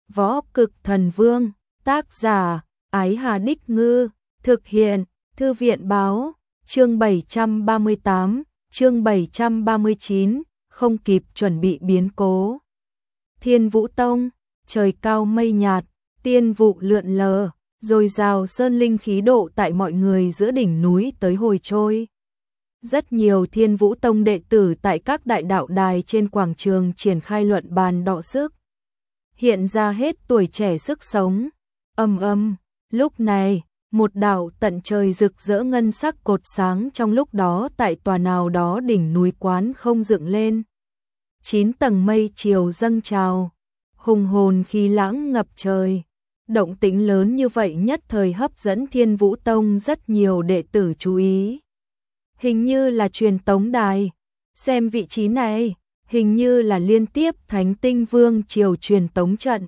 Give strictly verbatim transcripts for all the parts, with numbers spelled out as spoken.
Võ Cực Thần Vương, tác giả, Ái Hà Đích Ngư, thực hiện, Thư viện Báo, chương bảy trăm ba mươi tám, chương bảy trăm ba mươi chín, không kịp chuẩn bị biến cố. Thiên Vũ Tông, trời cao mây nhạt, tiên vụ lượn lờ, rồi rào sơn linh khí độ tại mọi người giữa đỉnh núi tới hồi trôi. Rất nhiều Thiên Vũ Tông đệ tử tại các đại đạo đài trên quảng trường triển khai luận bàn đọ sức. Hiện ra hết tuổi trẻ sức sống. Âm âm, lúc này, một đạo tận trời rực rỡ ngân sắc cột sáng trong lúc đó tại tòa nào đó đỉnh núi quán không dựng lên. Chín tầng mây chiều dâng trào, hùng hồn khí lãng ngập trời. Động tĩnh lớn như vậy nhất thời hấp dẫn Thiên Vũ Tông rất nhiều đệ tử chú ý. Hình như là truyền tống đài, xem vị trí này, hình như là liên tiếp Thánh Tinh Vương triều truyền tống trận.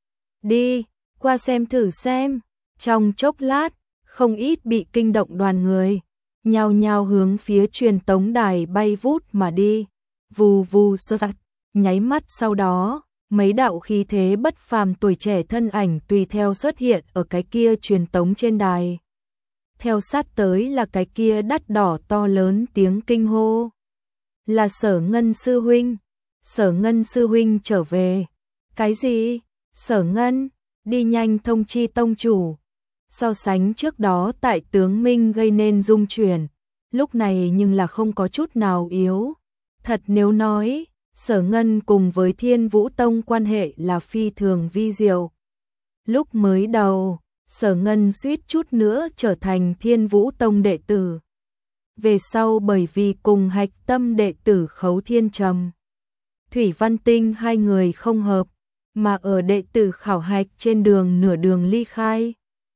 Đi, qua xem thử xem. Trong chốc lát, không ít bị kinh động đoàn người, nhao nhao hướng phía truyền tống đài bay vút mà đi. Vù vù sơ tạch, nháy mắt sau đó, mấy đạo khí thế bất phàm tuổi trẻ thân ảnh tùy theo xuất hiện ở cái kia truyền tống trên đài. Theo sát tới là cái kia đắt đỏ to lớn tiếng kinh hô. Là Sở Ngân sư huynh. Sở Ngân sư huynh trở về. Cái gì? Sở Ngân, đi nhanh thông chi tông chủ. So sánh trước đó tại tướng Minh gây nên rung chuyển, lúc này nhưng là không có chút nào yếu. Thật nếu nói, Sở Ngân cùng với Thiên Vũ Tông quan hệ là phi thường vi diệu. Lúc mới đầu, Sở Ngân suýt chút nữa trở thành Thiên Vũ Tông đệ tử. Về sau bởi vì cùng hạch tâm đệ tử Khấu Thiên Trầm, Thủy Văn Tinh hai người không hợp, mà ở đệ tử khảo hạch trên đường nửa đường ly khai.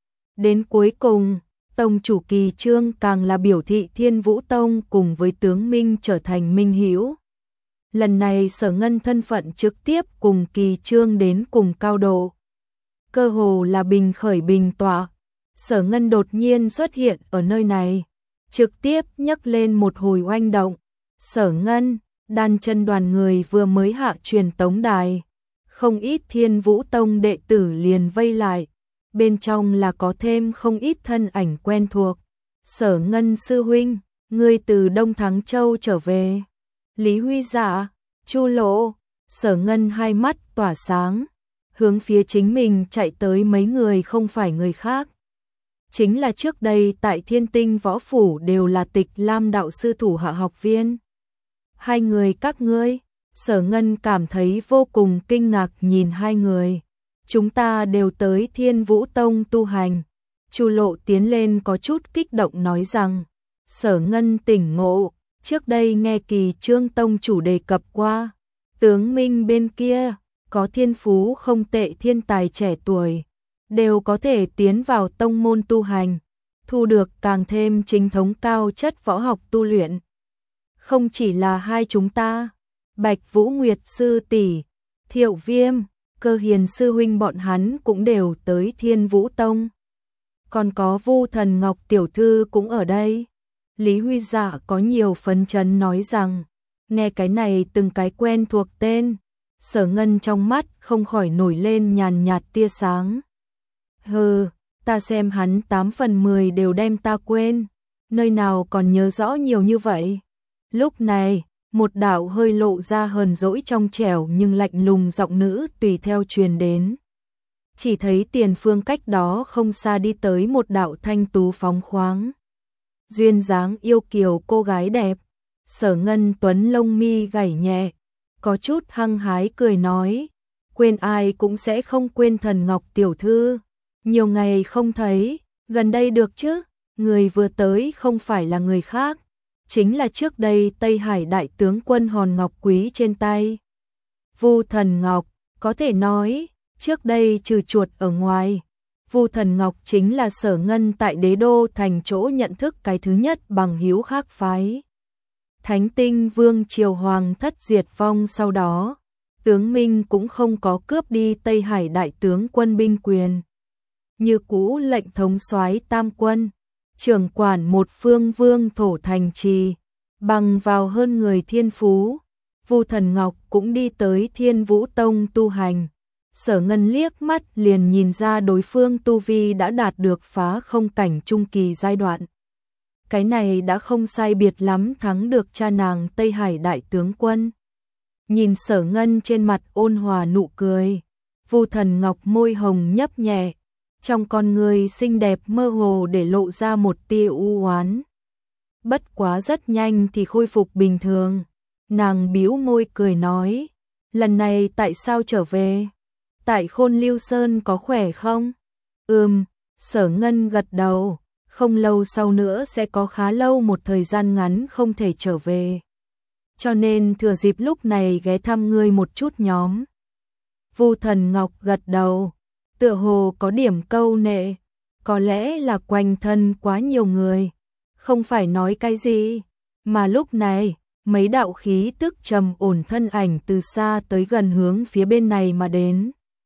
Đến cuối cùng, Tông chủ Kỳ Trương càng là biểu thị Thiên Vũ Tông cùng với tướng Minh trở thành minh hữu. Lần này Sở Ngân thân phận trực tiếp cùng Kỳ Trương đến cùng cao độ. Cơ hồ là bình khởi bình tọa. Sở Ngân đột nhiên xuất hiện ở nơi này, trực tiếp nhấc lên một hồi oanh động. Sở Ngân, đan chân đoàn người vừa mới hạ truyền tống đài, không ít Thiên Vũ Tông đệ tử liền vây lại, bên trong là có thêm không ít thân ảnh quen thuộc. Sở Ngân sư huynh, ngươi từ Đông Thắng Châu trở về. Lý Huy Dạ, Chu Lộ. Sở Ngân hai mắt tỏa sáng, hướng phía chính mình chạy tới mấy người không phải người khác. Chính là trước đây tại Thiên Tinh Võ Phủ đều là Tịch Lam đạo sư thủ hạ học viên. Hai người các ngươi. Sở Ngân cảm thấy vô cùng kinh ngạc nhìn hai người. Chúng ta đều tới Thiên Vũ Tông tu hành. Chu Lộ tiến lên có chút kích động nói rằng, Sở Ngân tỉnh ngộ, trước đây nghe Kỳ Trương Tông chủ đề cập qua, tướng Minh bên kia có thiên phú không tệ thiên tài trẻ tuổi, đều có thể tiến vào tông môn tu hành, thu được càng thêm chính thống cao chất võ học tu luyện. Không chỉ là hai chúng ta, Bạch Vũ Nguyệt sư tỷ, Thiệu Viêm, Cơ Hiền sư huynh bọn hắn cũng đều tới Thiên Vũ Tông. Còn có Vu Thần Ngọc tiểu thư cũng ở đây. Lý Huy Dạ có nhiều phấn chấn nói rằng, nghe cái này từng cái quen thuộc tên, Sở Ngân trong mắt không khỏi nổi lên nhàn nhạt tia sáng. Hừ, ta xem hắn tám phần mười đều đem ta quên, nơi nào còn nhớ rõ nhiều như vậy. Lúc này, một đạo hơi lộ ra hờn dỗi trong trẻo nhưng lạnh lùng giọng nữ tùy theo truyền đến. Chỉ thấy tiền phương cách đó không xa đi tới một đạo thanh tú phóng khoáng, duyên dáng yêu kiều cô gái đẹp. Sở Ngân tuấn lông mi gảy nhẹ, có chút hăng hái cười nói, quên ai cũng sẽ không quên Thần Ngọc tiểu thư. Nhiều ngày không thấy, gần đây được chứ? Người vừa tới không phải là người khác, chính là trước đây Tây Hải đại tướng quân hòn ngọc quý trên tay. Vu Thần Ngọc, có thể nói, trước đây trừ chuột ở ngoài, Vu Thần Ngọc chính là Sở Ngân tại Đế Đô thành chỗ nhận thức cái thứ nhất bằng hữu khác phái. Thánh Tinh Vương triều hoàng thất diệt vong sau đó, tướng Minh cũng không có cướp đi Tây Hải đại tướng quân binh quyền. Như cũ lệnh thống soái tam quân, trưởng quản một phương vương thổ thành trì, bằng vào hơn người thiên phú, Vu Thần Ngọc cũng đi tới Thiên Vũ Tông tu hành, Sở Ngân liếc mắt liền nhìn ra đối phương tu vi đã đạt được phá không cảnh trung kỳ giai đoạn. Cái này đã không sai biệt lắm thắng được cha nàng Tây Hải đại tướng quân. Nhìn Sở Ngân trên mặt ôn hòa nụ cười, Vu Thần Ngọc môi hồng nhấp nhẹ, trong con người xinh đẹp mơ hồ để lộ ra một tia u oán. Bất quá rất nhanh thì khôi phục bình thường, nàng bĩu môi cười nói, lần này tại sao trở về? Tại Khôn Lưu Sơn có khỏe không? Ừm, Sở Ngân gật đầu, không lâu sau nữa sẽ có khá lâu một thời gian ngắn không thể trở về. Cho nên thừa dịp lúc này ghé thăm ngươi một chút nhóm. Vu Thần Ngọc gật đầu, tựa hồ có điểm câu nệ, có lẽ là quanh thân quá nhiều người, không phải nói cái gì, mà lúc này, mấy đạo khí tức trầm ổn thân ảnh từ xa tới gần hướng phía bên này mà đến.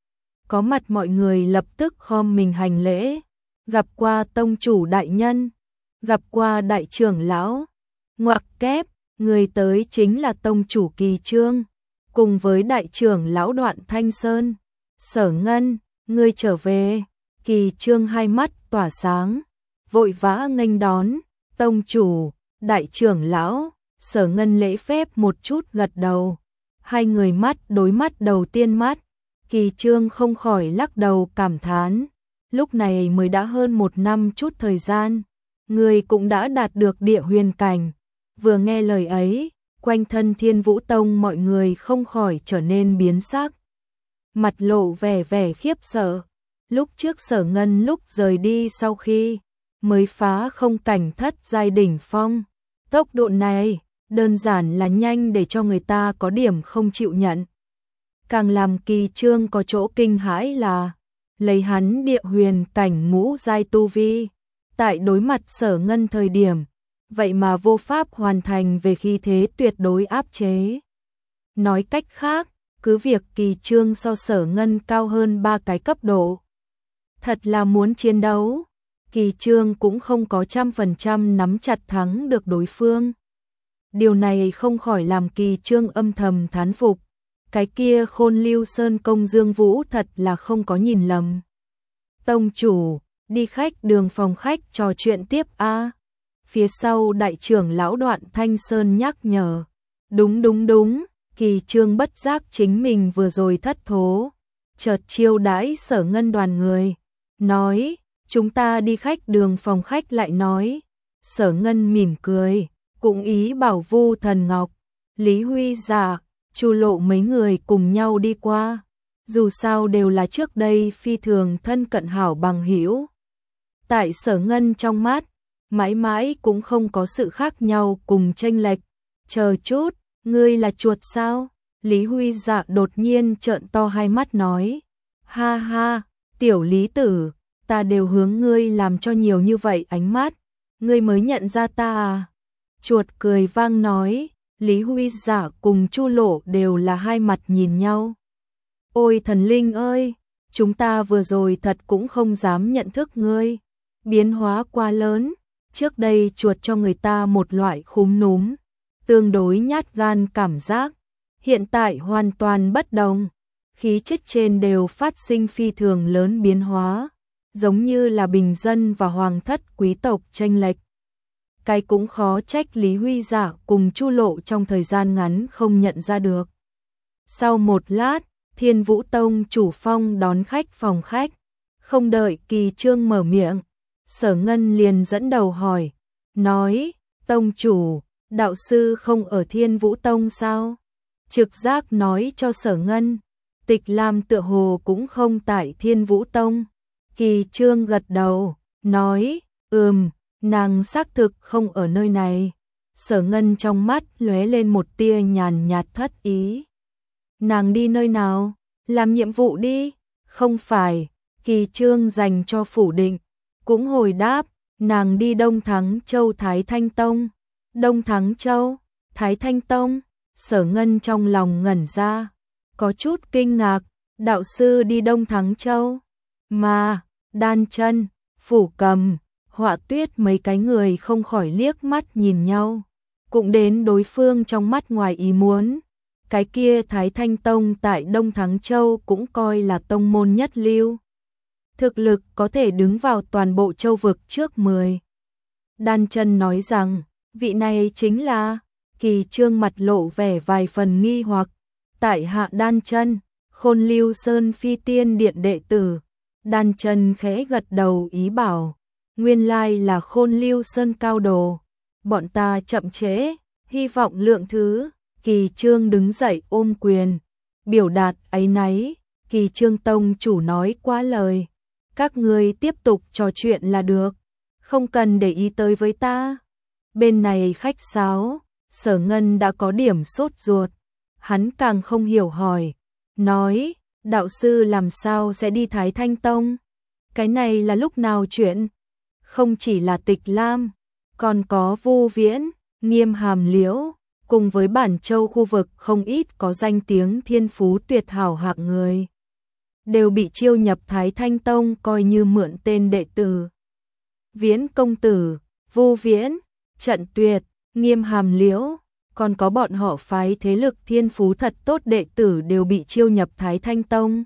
Có mặt mọi người lập tức khom mình hành lễ, gặp qua tông chủ đại nhân, gặp qua đại trưởng lão, ngoặc kép, người tới chính là tông chủ Kỳ Trương, cùng với đại trưởng lão Đoạn Thanh Sơn. Sở Ngân, ngươi trở về. Kỳ Trương hai mắt tỏa sáng, vội vã nghênh đón, tông chủ, đại trưởng lão. Sở Ngân lễ phép một chút gật đầu, hai người mắt đối mắt đầu tiên mắt, Kỳ Trương không khỏi lắc đầu cảm thán, lúc này mới đã hơn một năm chút thời gian, người cũng đã đạt được địa huyền cảnh. Vừa nghe lời ấy, quanh thân Thiên Vũ Tông mọi người không khỏi trở nên biến sắc, mặt lộ vẻ vẻ khiếp sợ. Lúc trước Sở Ngân lúc rời đi sau khi mới phá không cảnh thất giai đỉnh phong, tốc độ này đơn giản là nhanh để cho người ta có điểm không chịu nhận. Càng làm Kỳ Trương có chỗ kinh hãi là lấy hắn địa huyền cảnh ngũ giai tu vi, tại đối mặt Sở Ngân thời điểm, vậy mà vô pháp hoàn thành về khí thế tuyệt đối áp chế. Nói cách khác, cứ việc Kỳ Trương so Sở Ngân cao hơn ba cái cấp độ, thật là muốn chiến đấu, Kỳ Trương cũng không có trăm phần trăm nắm chặt thắng được đối phương. Điều này không khỏi làm Kỳ Trương âm thầm thán phục, cái kia Khôn Lưu Sơn công Dương Vũ thật là không có nhìn lầm. Tông chủ, đi khách đường phòng khách trò chuyện tiếp a. Phía sau đại trưởng lão Đoạn Thanh Sơn nhắc nhở. Đúng đúng đúng, Kỳ Trương bất giác chính mình vừa rồi thất thố, chợt chiêu đãi Sở Ngân đoàn người, nói, chúng ta đi khách đường phòng khách lại nói. Sở Ngân mỉm cười, cũng ý bảo Vu Thần Ngọc, Lý Huy Dạ, Chu Lộ mấy người cùng nhau đi qua, dù sao đều là trước đây phi thường thân cận hảo bằng hữu. Tại Sở Ngân trong mắt, mãi mãi cũng không có sự khác nhau cùng chênh lệch. Chờ chút, ngươi là chuột sao? Lý Huy Dạ đột nhiên trợn to hai mắt nói, ha ha, tiểu Lý tử, ta đều hướng ngươi làm cho nhiều như vậy ánh mắt, ngươi mới nhận ra ta à? Chuột cười vang nói. Lý Huy Dạ cùng Chu Lộ đều là hai mặt nhìn nhau. Ôi thần linh ơi, chúng ta vừa rồi thật cũng không dám nhận thức ngươi, biến hóa quá lớn, trước đây chuột cho người ta một loại khúm núm, tương đối nhát gan cảm giác, hiện tại hoàn toàn bất đồng, khí chất trên đều phát sinh phi thường lớn biến hóa, giống như là bình dân và hoàng thất quý tộc chênh lệch. Cái cũng khó trách Lý Huy Dạ cùng Chu Lộ trong thời gian ngắn không nhận ra được. Sau một lát, Thiên Vũ Tông chủ phong đón khách phòng khách, không đợi Kỳ Trương mở miệng, Sở Ngân liền dẫn đầu hỏi, nói, tông chủ, đạo sư không ở Thiên Vũ Tông sao? Trực giác nói cho Sở Ngân, Tịch Lam tựa hồ cũng không tại Thiên Vũ Tông. Kỳ Trương gật đầu, nói, ừm, nàng xác thực không ở nơi này. Sở Ngân trong mắt lóe lên một tia nhàn nhạt thất ý. Nàng đi nơi nào? Làm nhiệm vụ đi. Không phải, Kỳ Trương dành cho phủ định, cũng hồi đáp, nàng đi Đông Thắng Châu Thái Thanh Tông. Đông Thắng Châu, Thái Thanh Tông. Sở Ngân trong lòng ngẩn ra, có chút kinh ngạc, đạo sư đi Đông Thắng Châu. Mà, Đan Chân, Phủ Cầm, Họa Tuyết mấy cái người không khỏi liếc mắt nhìn nhau, cũng đến đối phương trong mắt ngoài ý muốn. cái kia Thái Thanh Tông tại Đông Thắng Châu cũng coi là tông môn nhất lưu. Thực lực có thể đứng vào toàn bộ châu vực trước mười. Đan Chân nói rằng, vị này chính là, Kỳ Trương mặt lộ vẻ vài phần nghi hoặc, tại hạ Đan Chân, Khôn Lưu Sơn Phi Tiên Điện đệ tử. Đan Chân khẽ gật đầu ý bảo, nguyên lai là Khôn Lưu Sơn cao đồ, bọn ta chậm trễ, hy vọng lượng thứ. Kỳ Trương đứng dậy ôm quyền, biểu đạt áy náy. Kỳ Trương tông chủ nói quá lời, các ngươi tiếp tục trò chuyện là được, không cần để ý tới với ta. Bên này khách sáo, Sở Ngân đã có điểm sốt ruột, hắn càng không hiểu hỏi, nói, đạo sư làm sao sẽ đi Thái Thanh Tông? Cái này là lúc nào chuyện? Không chỉ là Tịch Lam, còn có Vu Viễn, Nghiêm Hàm Liễu, cùng với Bản Châu khu vực không ít có danh tiếng thiên phú tuyệt hảo hạng người, đều bị chiêu nhập Thái Thanh Tông coi như mượn tên đệ tử. Viễn công tử, Vu Viễn, Trận Tuyệt, Nghiêm Hàm Liễu, còn có bọn họ phái thế lực thiên phú thật tốt đệ tử đều bị chiêu nhập Thái Thanh Tông.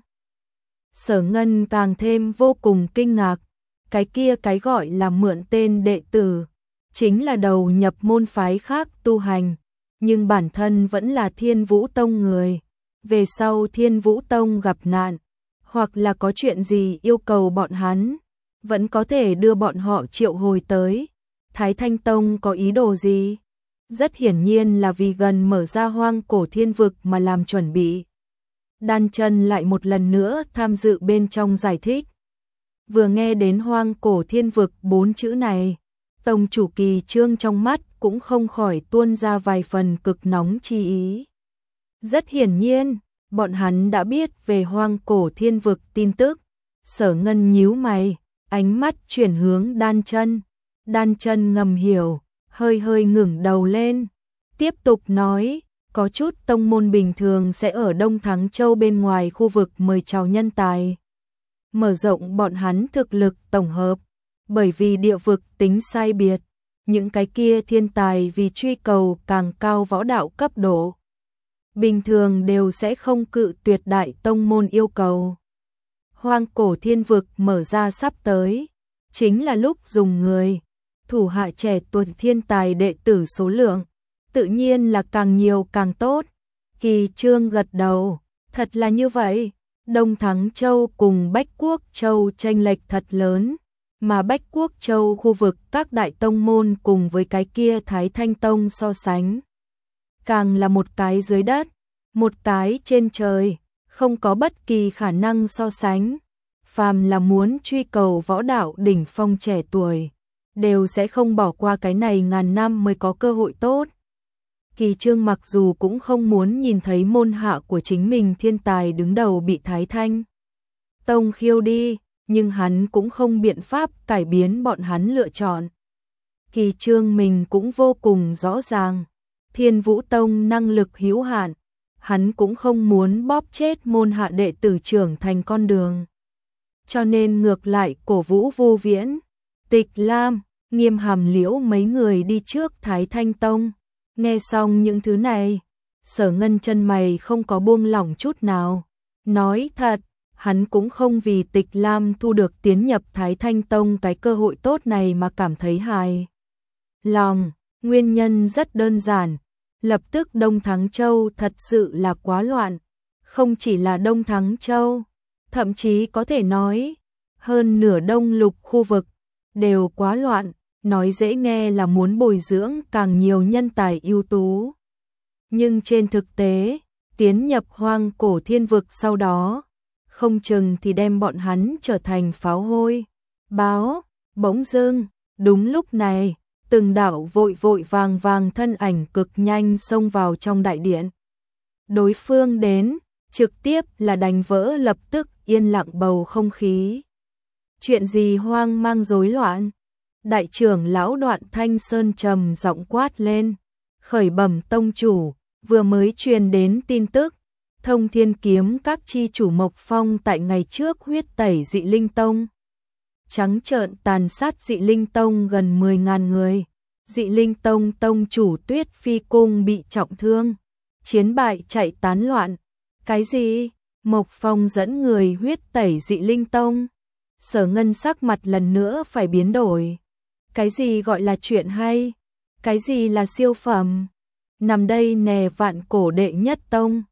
Sở Ngân càng thêm vô cùng kinh ngạc, cái kia cái gọi là mượn tên đệ tử, chính là đầu nhập môn phái khác tu hành, nhưng bản thân vẫn là Thiên Vũ Tông người. Về sau Thiên Vũ Tông gặp nạn, hoặc là có chuyện gì yêu cầu bọn hắn, vẫn có thể đưa bọn họ triệu hồi tới. Thái Thanh Tông có ý đồ gì? Rất hiển nhiên là vì gần mở ra hoang cổ thiên vực mà làm chuẩn bị. Đan Chân lại một lần nữa tham dự bên trong giải thích. Vừa nghe đến hoang cổ thiên vực bốn chữ này, tông chủ Kỳ Trương trong mắt cũng không khỏi tuôn ra vài phần cực nóng chi ý. Rất hiển nhiên, bọn hắn đã biết về hoang cổ thiên vực tin tức. Sở Ngân nhíu mày, ánh mắt chuyển hướng Đan Chân. Đan Chân ngầm hiểu, hơi hơi ngẩng đầu lên, tiếp tục nói, có chút tông môn bình thường sẽ ở Đông Thắng Châu bên ngoài khu vực mời chào nhân tài, mở rộng bọn hắn thực lực tổng hợp, bởi vì địa vực tính sai biệt, những cái kia thiên tài vì truy cầu càng cao võ đạo cấp độ, bình thường đều sẽ không cự tuyệt đại tông môn yêu cầu. Hoang cổ thiên vực mở ra sắp tới, chính là lúc dùng người, thủ hạ trẻ tuổi thiên tài đệ tử số lượng, tự nhiên là càng nhiều càng tốt. Kỳ Trương gật đầu, thật là như vậy, Đông Thắng Châu cùng Bách Quốc Châu chênh lệch thật lớn, mà Bách Quốc Châu khu vực các đại tông môn cùng với cái kia Thái Thanh Tông so sánh, càng là một cái dưới đất, một cái trên trời, không có bất kỳ khả năng so sánh. Phàm là muốn truy cầu võ đạo đỉnh phong trẻ tuổi, đều sẽ không bỏ qua cái này ngàn năm mới có cơ hội tốt. Kỳ Trương mặc dù cũng không muốn nhìn thấy môn hạ của chính mình thiên tài đứng đầu bị Thái Thanh Tông khiêu đi, nhưng hắn cũng không biện pháp cải biến bọn hắn lựa chọn. Kỳ Trương mình cũng vô cùng rõ ràng, Thiên Vũ Tông năng lực hữu hạn, hắn cũng không muốn bóp chết môn hạ đệ tử trưởng thành con đường. Cho nên ngược lại cổ vũ Vu Viễn, Tịch Lam, Nghiêm Hàm Liễu mấy người đi trước Thái Thanh Tông. Nghe xong những thứ này, Sở Ngân chân mày không có buông lỏng chút nào. Nói thật, hắn cũng không vì Tịch Lam thu được tiến nhập Thái Thanh Tông cái cơ hội tốt này mà cảm thấy hài lòng. Nguyên nhân rất đơn giản, lập tức Đông Thắng Châu thật sự là quá loạn. Không chỉ là Đông Thắng Châu, thậm chí có thể nói, hơn nửa Đông Lục khu vực, đều quá loạn. Nói dễ nghe là muốn bồi dưỡng càng nhiều nhân tài ưu tú. Nhưng trên thực tế, tiến nhập hoang cổ thiên vực sau đó, không chừng thì đem bọn hắn trở thành pháo hôi. Báo, bỗng dưng, đúng lúc này, từng đạo vội vội vàng vàng thân ảnh cực nhanh xông vào trong đại điện. Đối phương đến, trực tiếp là đánh vỡ lập tức yên lặng bầu không khí. Chuyện gì hoang mang rối loạn? Đại trưởng lão Đoạn Thanh Sơn trầm giọng quát lên, khởi bẩm tông chủ, vừa mới truyền đến tin tức, Thông Thiên Kiếm các chi chủ Mộc Phong tại ngày trước huyết tẩy Dị Linh Tông, trắng trợn tàn sát Dị Linh Tông gần mười nghìn người, Dị Linh Tông tông chủ Tuyết Phi Cung bị trọng thương, chiến bại chạy tán loạn. Cái gì? Mộc Phong dẫn người huyết tẩy Dị Linh Tông? Sở Ngân sắc mặt lần nữa phải biến đổi. Cái gì gọi là chuyện hay? Cái gì là siêu phẩm? Nằm đây nè vạn cổ đệ nhất tông.